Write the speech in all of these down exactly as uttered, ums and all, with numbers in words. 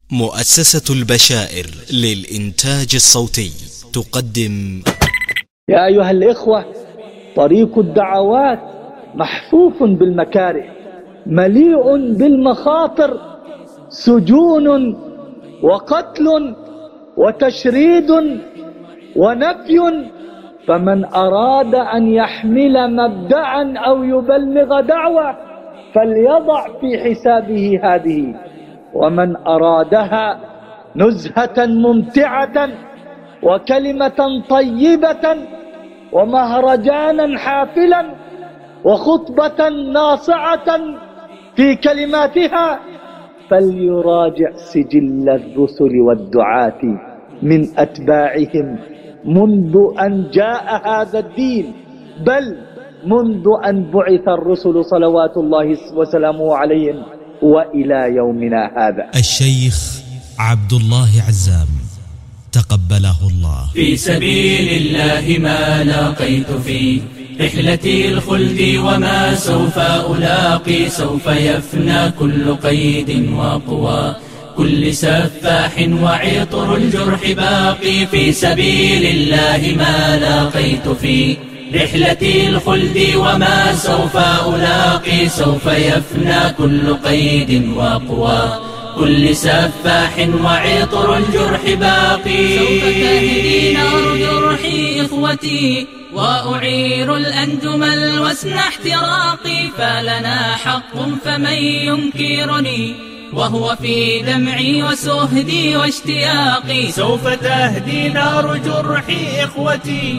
مؤسسة البشائر للإنتاج الصوتي تقدم. يا أيها الإخوة، طريق الدعوات محفوف بالمكاره، مليء بالمخاطر، سجون وقتل وتشريد ونفي. فمن أراد أن يحمل مبدعا أو يبلغ دعوة فليضع في حسابه هذه، ومن أرادها نزهة ممتعة وكلمة طيبة ومهرجانا حافلا وخطبة ناصعة في كلماتها فليراجع سجل الرسل والدعاة من أتباعهم منذ أن جاء هذا الدين، بل منذ أن بعث الرسل صلوات الله وسلامه عليهم وإلى يومنا هذا. الشيخ عبد الله عزام تقبله الله. في سبيل الله ما لاقيت في رحلتي الخلد وما سوف ألاقي، سوف يفنى كل قيد وقوى كل سفاح وعطر الجرح باقي. في سبيل الله ما لاقيت في رحلتي الخلد وما سوف ألاقي، سوف يفنى كل قيد وقوى كل سفاح وعطر الجرح باقي. سوف تهدي نار جرحي إخوتي وأعير الأنجم الوسن احتراقي، فلنا حق فمن ينكرني وهو في دمعي وسهدي واشتياقي. سوف تهدي نار جرحي إخوتي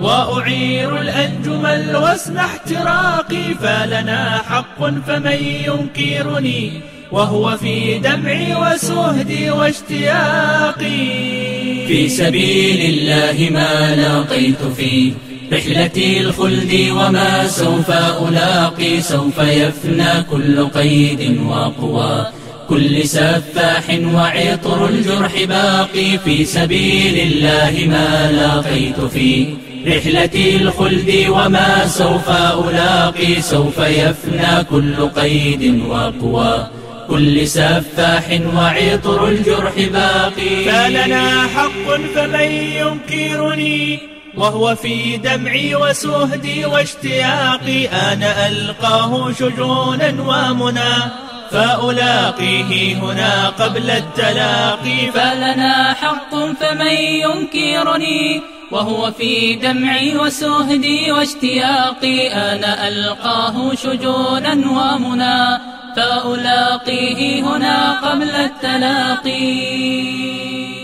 وأعير الأنجم الوسن احتراقي، فلنا حق فمن ينكرني وهو في دمعي وسهدي واشتياقي. في سبيل الله ما لاقيت في رحلتي الخلد وما سوف ألاقي، سوف يفنى كل قيد وقوى كل سفاح وعطر الجرح باقي. في سبيل الله ما لاقيت في رحلتي الخلد وما سوف ألاقي، سوف يفنى كل قيد وقوى كل سفاح وعطر الجرح باقي. فلنا حق فمن ينكرني وهو في دمعي وسهدي واشتياقي. أنا ألقاه شجونا ومنى فألاقيه هنا قبل التلاقي. فلنا حق فمن ينكرني وهو في دمعي وسهدي واشتياقي. أنا ألقاه شجونا ومنى فألاقيه هنا قبل التلاقي.